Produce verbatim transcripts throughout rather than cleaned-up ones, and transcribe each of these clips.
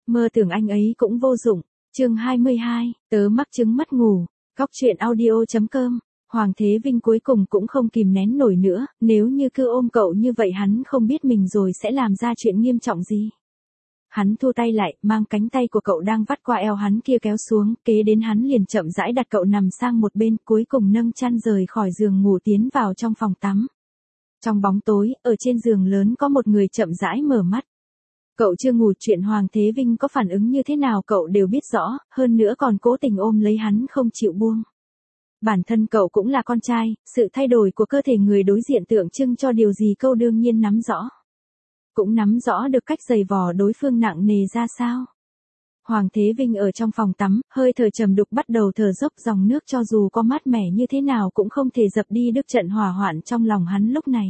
Mơ tưởng anh ấy cũng vô dụng. Chương hai mươi hai, tớ mắc chứng mất ngủ. Góc truyện audio chấm com. Hoàng Thế Vinh cuối cùng cũng không kìm nén nổi nữa, nếu như cứ ôm cậu như vậy hắn không biết mình rồi sẽ làm ra chuyện nghiêm trọng gì. Hắn thu tay lại, mang cánh tay của cậu đang vắt qua eo hắn kia kéo xuống, kế đến hắn liền chậm rãi đặt cậu nằm sang một bên, cuối cùng nâng chăn rời khỏi giường ngủ tiến vào trong phòng tắm. Trong bóng tối, ở trên giường lớn có một người chậm rãi mở mắt. Cậu chưa ngủ, chuyện Hoàng Thế Vinh có phản ứng như thế nào cậu đều biết rõ, hơn nữa còn cố tình ôm lấy hắn không chịu buông. Bản thân cậu cũng là con trai, sự thay đổi của cơ thể người đối diện tượng trưng cho điều gì cậu đương nhiên nắm rõ. Cũng nắm rõ được cách giày vò đối phương nặng nề ra sao. Hoàng Thế Vinh ở trong phòng tắm, hơi thở trầm đục bắt đầu thở dốc, dòng nước cho dù có mát mẻ như thế nào cũng không thể dập đi được trận hỏa hoạn trong lòng hắn lúc này.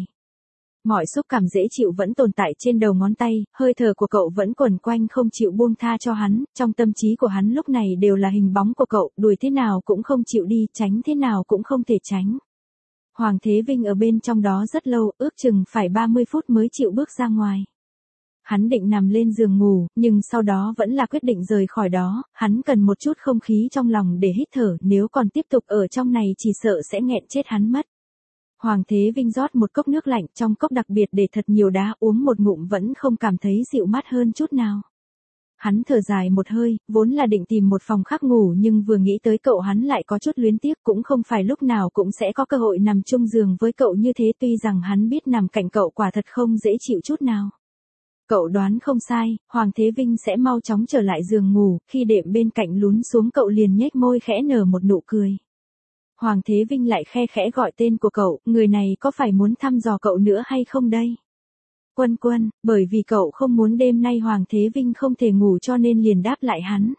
Mọi xúc cảm dễ chịu vẫn tồn tại trên đầu ngón tay, hơi thở của cậu vẫn quẩn quanh không chịu buông tha cho hắn, trong tâm trí của hắn lúc này đều là hình bóng của cậu, đuổi thế nào cũng không chịu đi, tránh thế nào cũng không thể tránh. Hoàng Thế Vinh ở bên trong đó rất lâu, ước chừng phải ba mươi phút mới chịu bước ra ngoài. Hắn định nằm lên giường ngủ, nhưng sau đó vẫn là quyết định rời khỏi đó, hắn cần một chút không khí trong lòng để hít thở, nếu còn tiếp tục ở trong này chỉ sợ sẽ nghẹn chết hắn mất. Hoàng Thế Vinh rót một cốc nước lạnh, trong cốc đặc biệt để thật nhiều đá, uống một ngụm vẫn không cảm thấy dịu mát hơn chút nào. Hắn thở dài một hơi, vốn là định tìm một phòng khác ngủ nhưng vừa nghĩ tới cậu hắn lại có chút luyến tiếc, cũng không phải lúc nào cũng sẽ có cơ hội nằm chung giường với cậu như thế, tuy rằng hắn biết nằm cạnh cậu quả thật không dễ chịu chút nào. Cậu đoán không sai, Hoàng Thế Vinh sẽ mau chóng trở lại giường ngủ, khi đệm bên cạnh lún xuống cậu liền nhếch môi khẽ nở một nụ cười. Hoàng Thế Vinh lại khe khẽ gọi tên của cậu, người này có phải muốn thăm dò cậu nữa hay không đây? Quân Quân, bởi vì cậu không muốn đêm nay Hoàng Thế Vinh không thể ngủ cho nên liền đáp lại hắn.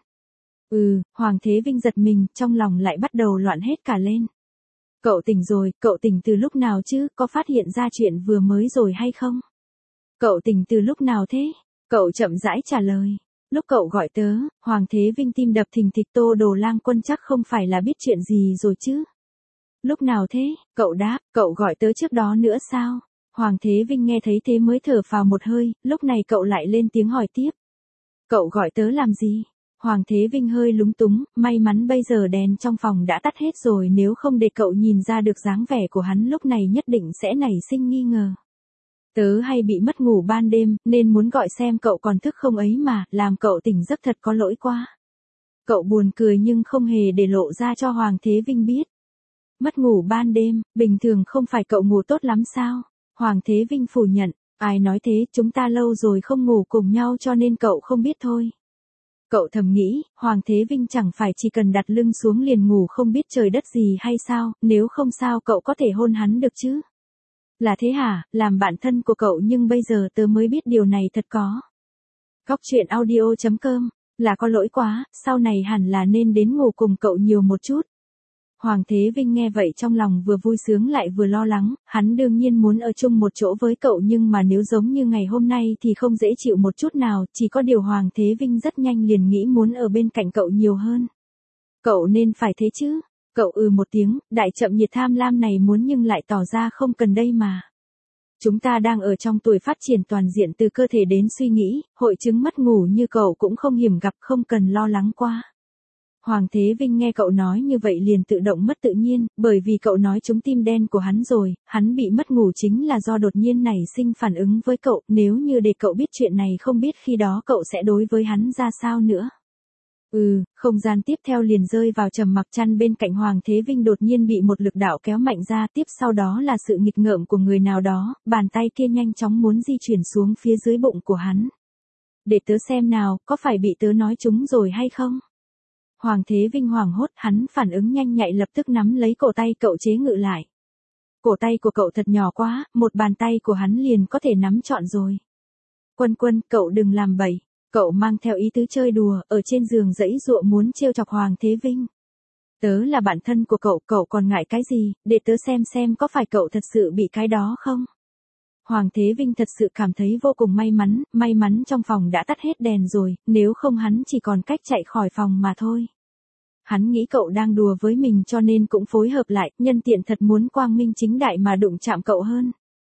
Ừ, Hoàng Thế Vinh giật mình, trong lòng lại bắt đầu loạn hết cả lên. Cậu tỉnh rồi, cậu tỉnh từ lúc nào chứ, có phát hiện ra chuyện vừa mới rồi hay không? Cậu tỉnh từ lúc nào thế? Cậu chậm rãi trả lời. Lúc cậu gọi tớ, Hoàng Thế Vinh tim đập thình thịch, Tô Đồ Lang Quân chắc không phải là biết chuyện gì rồi chứ? Lúc nào thế? Cậu đáp, cậu gọi tớ trước đó nữa sao? Hoàng Thế Vinh nghe thấy thế mới thở phào một hơi, lúc này cậu lại lên tiếng hỏi tiếp. Cậu gọi tớ làm gì? Hoàng Thế Vinh hơi lúng túng, may mắn bây giờ đèn trong phòng đã tắt hết rồi, nếu không để cậu nhìn ra được dáng vẻ của hắn lúc này nhất định sẽ nảy sinh nghi ngờ. Tớ hay bị mất ngủ ban đêm, nên muốn gọi xem cậu còn thức không ấy mà, làm cậu tỉnh giấc thật có lỗi quá. Cậu buồn cười nhưng không hề để lộ ra cho Hoàng Thế Vinh biết. Mất ngủ ban đêm, bình thường không phải cậu ngủ tốt lắm sao? Hoàng Thế Vinh phủ nhận, ai nói thế, chúng ta lâu rồi không ngủ cùng nhau cho nên cậu không biết thôi. Cậu thầm nghĩ, Hoàng Thế Vinh chẳng phải chỉ cần đặt lưng xuống liền ngủ không biết trời đất gì hay sao, nếu không sao cậu có thể hôn hắn được chứ? Là thế hả, làm bạn thân của cậu nhưng bây giờ tớ mới biết điều này thật có. Góc truyện audio chấm com, là có lỗi quá, sau này hẳn là nên đến ngủ cùng cậu nhiều một chút. Hoàng Thế Vinh nghe vậy trong lòng vừa vui sướng lại vừa lo lắng, hắn đương nhiên muốn ở chung một chỗ với cậu nhưng mà nếu giống như ngày hôm nay thì không dễ chịu một chút nào, chỉ có điều Hoàng Thế Vinh rất nhanh liền nghĩ muốn ở bên cạnh cậu nhiều hơn. Cậu nên phải thế chứ? Cậu ừ một tiếng, đại chậm nhiệt tham lam này muốn nhưng lại tỏ ra không cần đây mà. Chúng ta đang ở trong tuổi phát triển toàn diện từ cơ thể đến suy nghĩ, hội chứng mất ngủ như cậu cũng không hiểm gặp, không cần lo lắng quá. Hoàng Thế Vinh nghe cậu nói như vậy liền tự động mất tự nhiên, bởi vì cậu nói trúng tim đen của hắn rồi, hắn bị mất ngủ chính là do đột nhiên nảy sinh phản ứng với cậu, nếu như để cậu biết chuyện này không biết khi đó cậu sẽ đối với hắn ra sao nữa. Ừ, không gian tiếp theo liền rơi vào trầm mặc, chăn bên cạnh Hoàng Thế Vinh đột nhiên bị một lực đạo kéo mạnh ra, tiếp sau đó là sự nghịch ngợm của người nào đó, bàn tay kia nhanh chóng muốn di chuyển xuống phía dưới bụng của hắn. Để tớ xem nào, có phải bị tớ nói trúng rồi hay không? Hoàng Thế Vinh hoảng hốt, hắn phản ứng nhanh nhạy lập tức nắm lấy cổ tay cậu chế ngự lại. Cổ tay của cậu thật nhỏ quá, một bàn tay của hắn liền có thể nắm trọn rồi. Quân Quân, cậu đừng làm bậy. Cậu mang theo ý tứ chơi đùa, ở trên giường dãy dụa muốn trêu chọc Hoàng Thế Vinh. Tớ là bạn thân của cậu, cậu còn ngại cái gì, để tớ xem xem có phải cậu thật sự bị cái đó không? Hoàng Thế Vinh thật sự cảm thấy vô cùng may mắn, may mắn trong phòng đã tắt hết đèn rồi, nếu không hắn chỉ còn cách chạy khỏi phòng mà thôi. Hắn nghĩ cậu đang đùa với mình cho nên cũng phối hợp lại, nhân tiện thật muốn quang minh chính đại mà đụng chạm cậu hơn.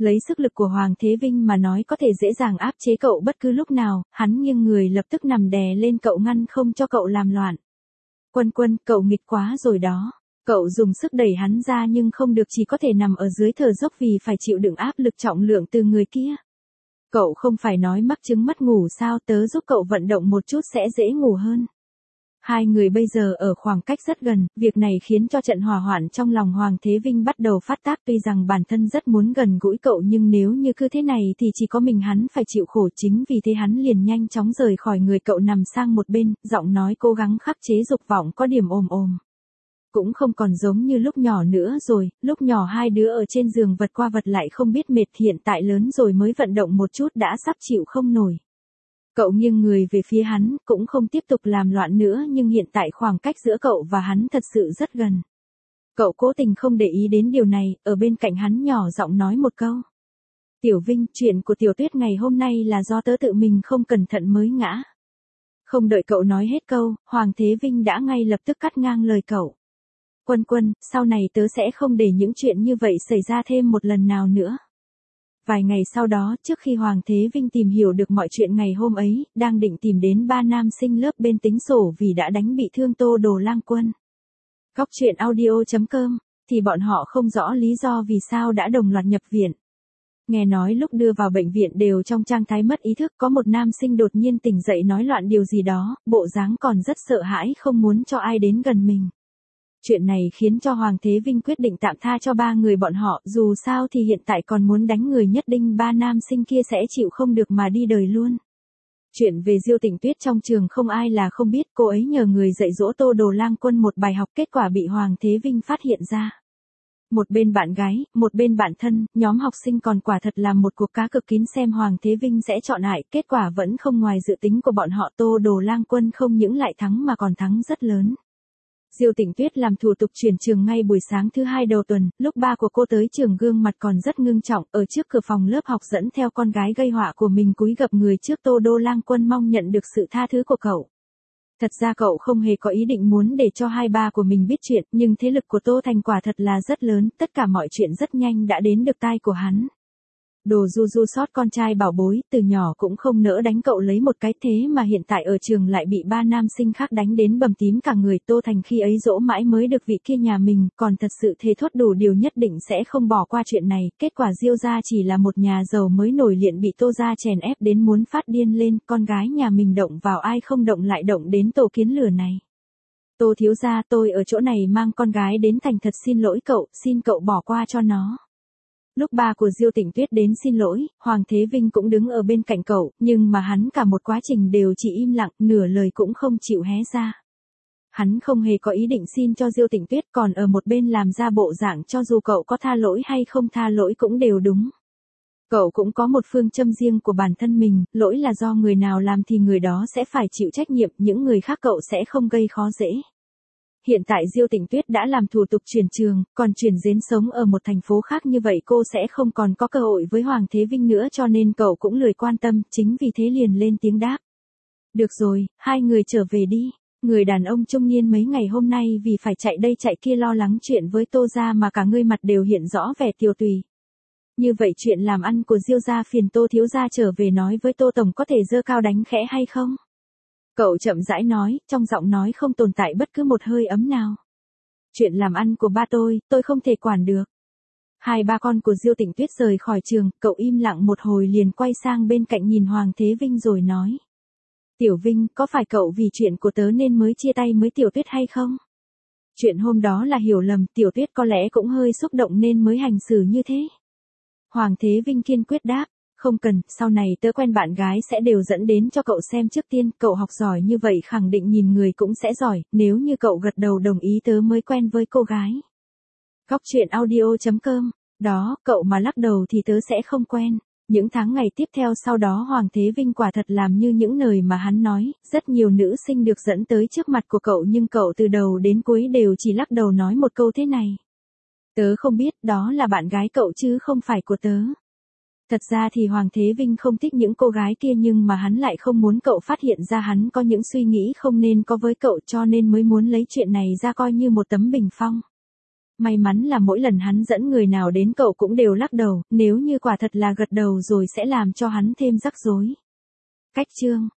Lấy sức lực của Hoàng Thế Vinh mà nói có thể dễ dàng áp chế cậu bất cứ lúc nào, hắn nghiêng người lập tức nằm đè lên cậu ngăn không cho cậu làm loạn. Quân Quân, cậu nghịch quá rồi đó. Cậu dùng sức đẩy hắn ra nhưng không được, chỉ có thể nằm ở dưới thở dốc vì phải chịu đựng áp lực trọng lượng từ người kia. Cậu không phải nói mắc chứng mất ngủ sao, tớ giúp cậu vận động một chút sẽ dễ ngủ hơn. Hai người bây giờ ở khoảng cách rất gần, việc này khiến cho trận hỏa hoạn trong lòng Hoàng Thế Vinh bắt đầu phát tác, tuy rằng bản thân rất muốn gần gũi cậu nhưng nếu như cứ thế này thì chỉ có mình hắn phải chịu khổ, chính vì thế hắn liền nhanh chóng rời khỏi người cậu nằm sang một bên, giọng nói cố gắng khắc chế dục vọng có điểm ồm ồm. Cũng không còn giống như lúc nhỏ nữa rồi, lúc nhỏ hai đứa ở trên giường vật qua vật lại không biết mệt, hiện tại lớn rồi mới vận động một chút đã sắp chịu không nổi. Cậu nghiêng người về phía hắn, cũng không tiếp tục làm loạn nữa nhưng hiện tại khoảng cách giữa cậu và hắn thật sự rất gần. Cậu cố tình không để ý đến điều này, ở bên cạnh hắn nhỏ giọng nói một câu. Tiểu Vinh, chuyện của Tiểu Tuyết ngày hôm nay là do tớ tự mình không cẩn thận mới ngã. Không đợi cậu nói hết câu, Hoàng Thế Vinh đã ngay lập tức cắt ngang lời cậu. Quân Quân, sau này tớ sẽ không để những chuyện như vậy xảy ra thêm một lần nào nữa. Vài ngày sau đó, trước khi Hoàng Thế Vinh tìm hiểu được mọi chuyện ngày hôm ấy, đang định tìm đến ba nam sinh lớp bên tính sổ vì đã đánh bị thương Tô Đồ Lang Quân. Cóc truyện audio chấm com, thì bọn họ không rõ lý do vì sao đã đồng loạt nhập viện. Nghe nói lúc đưa vào bệnh viện đều trong trạng thái mất ý thức, có một nam sinh đột nhiên tỉnh dậy nói loạn điều gì đó, bộ dáng còn rất sợ hãi không muốn cho ai đến gần mình. Chuyện này khiến cho Hoàng Thế Vinh quyết định tạm tha cho ba người bọn họ, dù sao thì hiện tại còn muốn đánh người nhất định ba nam sinh kia sẽ chịu không được mà đi đời luôn. Chuyện về Diêu Tịnh Tuyết trong trường không ai là không biết, cô ấy nhờ người dạy dỗ Tô Đồ Lang Quân một bài học, kết quả bị Hoàng Thế Vinh phát hiện ra. Một bên bạn gái, một bên bạn thân, nhóm học sinh còn quả thật là một cuộc cá cược kín xem Hoàng Thế Vinh sẽ chọn ai, kết quả vẫn không ngoài dự tính của bọn họ, Tô Đồ Lang Quân không những lại thắng mà còn thắng rất lớn. Diêu Tịnh Tuyết làm thủ tục chuyển trường ngay buổi sáng thứ hai đầu tuần, lúc ba của cô tới trường gương mặt còn rất ngưng trọng, ở trước cửa phòng lớp học dẫn theo con gái gây họa của mình cúi gập người trước Tô Đô Lang Quân mong nhận được sự tha thứ của cậu. Thật ra cậu không hề có ý định muốn để cho hai ba của mình biết chuyện, nhưng thế lực của Tô Thành quả thật là rất lớn, tất cả mọi chuyện rất nhanh đã đến được tai của hắn. Đồ du du sót con trai bảo bối, từ nhỏ cũng không nỡ đánh cậu lấy một cái, thế mà hiện tại ở trường lại bị ba nam sinh khác đánh đến bầm tím cả người. Tô Thành khi ấy dỗ mãi mới được vị kia nhà mình, còn thật sự thề thốt đủ điều nhất định sẽ không bỏ qua chuyện này. Kết quả Diêu gia chỉ là một nhà giàu mới nổi liện bị Tô gia chèn ép đến muốn phát điên lên, con gái nhà mình động vào ai không động lại động đến tổ kiến lửa này. Tô thiếu gia, tôi ở chỗ này mang con gái đến thành thật xin lỗi cậu, xin cậu bỏ qua cho nó. Lúc ba của Diêu Tịnh Tuyết đến xin lỗi, Hoàng Thế Vinh cũng đứng ở bên cạnh cậu, nhưng mà hắn cả một quá trình đều chỉ im lặng, nửa lời cũng không chịu hé ra. Hắn không hề có ý định xin cho Diêu Tịnh Tuyết, còn ở một bên làm ra bộ dạng cho dù cậu có tha lỗi hay không tha lỗi cũng đều đúng. Cậu cũng có một phương châm riêng của bản thân mình, lỗi là do người nào làm thì người đó sẽ phải chịu trách nhiệm, những người khác cậu sẽ không gây khó dễ. Hiện tại Diêu Tịnh Tuyết đã làm thủ tục chuyển trường, còn chuyển đến sống ở một thành phố khác, như vậy cô sẽ không còn có cơ hội với Hoàng Thế Vinh nữa, cho nên cậu cũng lười quan tâm, chính vì thế liền lên tiếng đáp. Được rồi, hai người trở về đi. Người đàn ông trung niên mấy ngày hôm nay vì phải chạy đây chạy kia lo lắng chuyện với Tô gia mà cả người mặt đều hiện rõ vẻ tiều tùy. Như vậy chuyện làm ăn của Diêu gia phiền Tô thiếu gia trở về nói với Tô tổng có thể giơ cao đánh khẽ hay không? Cậu chậm rãi nói, trong giọng nói không tồn tại bất cứ một hơi ấm nào. Chuyện làm ăn của ba tôi, tôi không thể quản được. Hai ba con của Diêu Tịnh Tuyết rời khỏi trường, cậu im lặng một hồi liền quay sang bên cạnh nhìn Hoàng Thế Vinh rồi nói. Tiểu Vinh, có phải cậu vì chuyện của tớ nên mới chia tay với Tiểu Tuyết hay không? Chuyện hôm đó là hiểu lầm, Tiểu Tuyết có lẽ cũng hơi xúc động nên mới hành xử như thế. Hoàng Thế Vinh kiên quyết đáp. Không cần, sau này tớ quen bạn gái sẽ đều dẫn đến cho cậu xem trước tiên, cậu học giỏi như vậy khẳng định nhìn người cũng sẽ giỏi, nếu như cậu gật đầu đồng ý tớ mới quen với cô gái. Cóc truyện audio chấm com, đó, cậu mà lắc đầu thì tớ sẽ không quen. Những tháng ngày tiếp theo sau đó Hoàng Thế Vinh quả thật làm như những lời mà hắn nói, rất nhiều nữ sinh được dẫn tới trước mặt của cậu nhưng cậu từ đầu đến cuối đều chỉ lắc đầu nói một câu thế này. Tớ không biết, đó là bạn gái cậu chứ không phải của tớ. Thật ra thì Hoàng Thế Vinh không thích những cô gái kia nhưng mà hắn lại không muốn cậu phát hiện ra hắn có những suy nghĩ không nên có với cậu, cho nên mới muốn lấy chuyện này ra coi như một tấm bình phong. May mắn là mỗi lần hắn dẫn người nào đến cậu cũng đều lắc đầu, nếu như quả thật là gật đầu rồi sẽ làm cho hắn thêm rắc rối. Cách chương